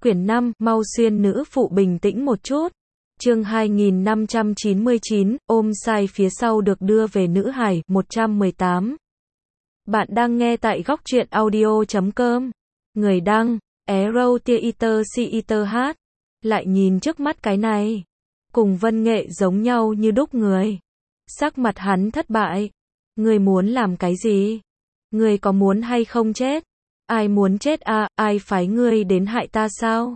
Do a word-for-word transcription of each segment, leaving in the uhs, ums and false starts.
Quyển năm, mau xuyên nữ phụ bình tĩnh một chút. Chương hai nghìn năm trăm chín mươi chín, ôm sai phía sau được đưa về nữ hải, một trăm mười tám. Bạn đang nghe tại góc truyện audio chấm com. Người đăng, Arrow Theater Theater hát. Lại nhìn trước mắt cái này. Cùng Vân Nghệ giống nhau như đúc người. Sắc mặt hắn thất bại. Người muốn làm cái gì? Người có muốn hay không chết? Ai muốn chết à, ai phái ngươi đến hại ta sao?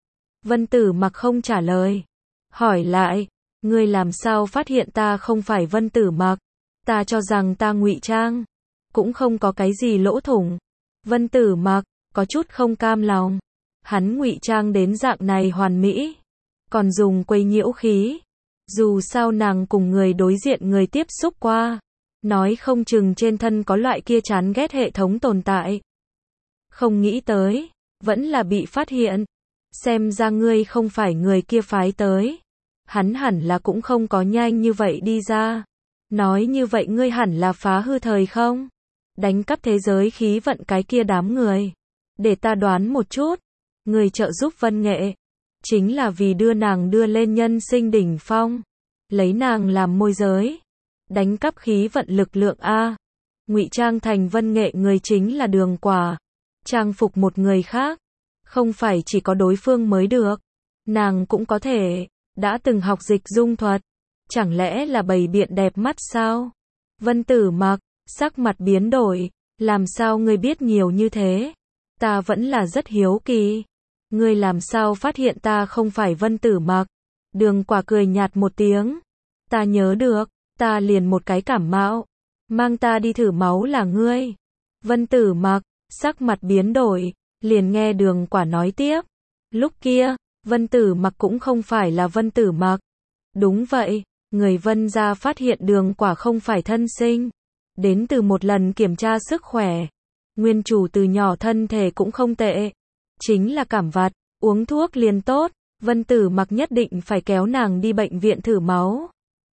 Vân Tử Mặc không trả lời. Hỏi lại, ngươi làm sao phát hiện ta không phải Vân Tử Mặc? Ta cho rằng ta ngụy trang, cũng không có cái gì lỗ thủng. Vân Tử Mặc có chút không cam lòng. Hắn ngụy trang đến dạng này hoàn mỹ, còn dùng quấy nhiễu khí. Dù sao nàng cùng người đối diện người tiếp xúc qua, nói không chừng trên thân có loại kia chán ghét hệ thống tồn tại. Không nghĩ tới, vẫn là bị phát hiện. Xem ra ngươi không phải người kia phái tới. Hắn hẳn là cũng không có nhanh như vậy đi ra. Nói như vậy ngươi hẳn là phá hư thời không? Đánh cắp thế giới khí vận cái kia đám người. Để ta đoán một chút. Người trợ giúp Vân Nghệ, chính là vì đưa nàng đưa lên nhân sinh đỉnh phong. Lấy nàng làm môi giới. Đánh cắp khí vận lực lượng A. Ngụy trang thành Vân Nghệ người chính là Đường Quả. Trang phục một người khác. Không phải chỉ có đối phương mới được. Nàng cũng có thể đã từng học dịch dung thuật. Chẳng lẽ là bày biện đẹp mắt sao? Vân Tử Mặc sắc mặt biến đổi. Làm sao ngươi biết nhiều như thế? Ta vẫn là rất hiếu kỳ. Ngươi làm sao phát hiện ta không phải Vân Tử Mặc? Đường Quả cười nhạt một tiếng. Ta nhớ được, ta liền một cái cảm mạo. Mang ta đi thử máu là ngươi. Vân Tử Mặc sắc mặt biến đổi. Liền nghe Đường Quả nói tiếp. Lúc kia, Vân Tử Mặc cũng không phải là Vân Tử Mặc. Đúng vậy, người Vân gia phát hiện Đường Quả không phải thân sinh. Đến từ một lần kiểm tra sức khỏe. Nguyên chủ từ nhỏ thân thể cũng không tệ. Chính là cảm vặt, uống thuốc liền tốt. Vân Tử Mặc nhất định phải kéo nàng đi bệnh viện thử máu.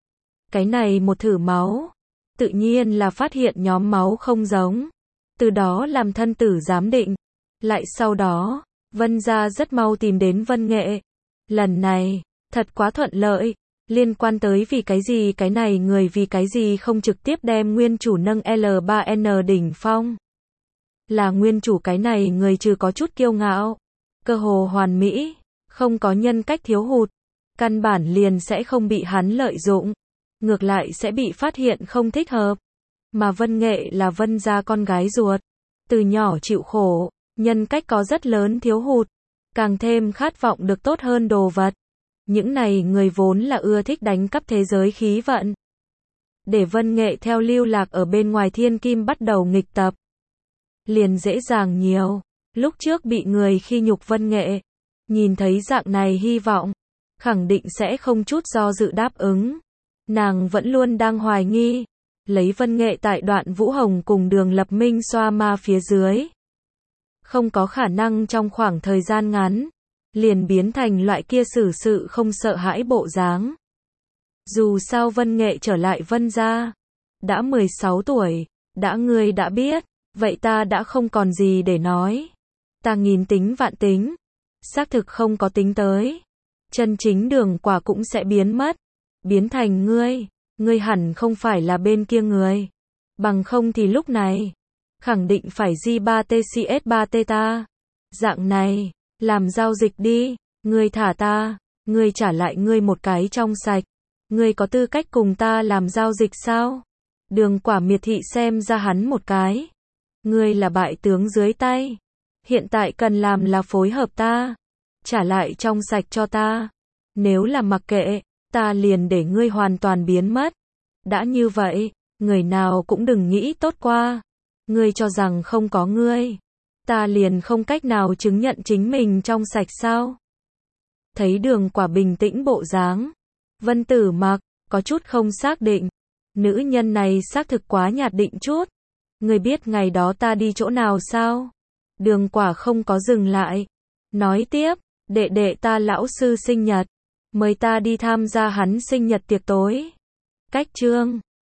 Cái này một thử máu, tự nhiên là phát hiện nhóm máu không giống. Từ đó làm thân tử giám định. Lại sau đó, Vân gia rất mau tìm đến Vân Nghệ. Lần này, thật quá thuận lợi. Liên quan tới vì cái gì cái này người vì cái gì không trực tiếp đem nguyên chủ nâng L ba N đỉnh phong. Là nguyên chủ cái này người trừ có chút kiêu ngạo, cơ hồ hoàn mỹ, không có nhân cách thiếu hụt. Căn bản liền sẽ không bị hắn lợi dụng. Ngược lại sẽ bị phát hiện không thích hợp. Mà Vân Nghệ là Vân gia con gái ruột. Từ nhỏ chịu khổ. Nhân cách có rất lớn thiếu hụt, càng thêm khát vọng được tốt hơn đồ vật. Những này người vốn là ưa thích đánh cắp thế giới khí vận. Để Vân Nghệ theo lưu lạc ở bên ngoài thiên kim bắt đầu nghịch tập. Liền dễ dàng nhiều. Lúc trước bị người khi nhục Vân Nghệ. Nhìn thấy dạng này hy vọng. Khẳng định sẽ không chút do dự đáp ứng. Nàng vẫn luôn đang hoài nghi. Lấy Vân Nghệ tại đoạn Vũ Hồng cùng Đường Lập Minh xoa ma phía dưới. Không có khả năng trong khoảng thời gian ngắn, liền biến thành loại kia xử sự không sợ hãi bộ dáng. Dù sao Vân Nghệ trở lại Vân gia, đã mười sáu tuổi, đã ngươi đã biết, vậy ta đã không còn gì để nói. Ta nghìn tính vạn tính, xác thực không có tính tới. Chân chính Đường Quả cũng sẽ biến mất, biến thành ngươi, ngươi hẳn không phải là bên kia người. Bằng không thì lúc này khẳng định phải G ba T C S ba T ta. Dạng này, làm giao dịch đi, ngươi thả ta, ngươi trả lại ngươi một cái trong sạch. Ngươi có tư cách cùng ta làm giao dịch sao? Đường Quả miệt thị xem ra hắn một cái. Ngươi là bại tướng dưới tay. Hiện tại cần làm là phối hợp ta. Trả lại trong sạch cho ta. Nếu là mặc kệ, ta liền để ngươi hoàn toàn biến mất. Đã như vậy, người nào cũng đừng nghĩ tốt qua. Ngươi cho rằng không có ngươi, ta liền không cách nào chứng nhận chính mình trong sạch sao? Thấy Đường Quả bình tĩnh bộ dáng, Vân Tử Mặc có chút không xác định. Nữ nhân này xác thực quá nhạt định chút. Ngươi biết ngày đó ta đi chỗ nào sao? Đường Quả không có dừng lại. Nói tiếp, đệ đệ ta lão sư sinh nhật. Mời ta đi tham gia hắn sinh nhật tiệc tối. Cách chương